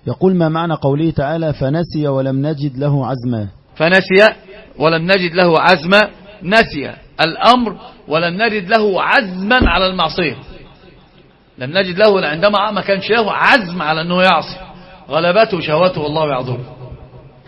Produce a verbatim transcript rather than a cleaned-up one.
يقول: ما معنى قوله تعالى فنسي ولم نجد له عزما؟ فنسي ولم نجد له عزما، نسي الأمر ولم نجد له عزما على المعصية. لم نجد له عندما ما كانش له عزم على أنه يعصي، غلبته شهوته والله يعذره.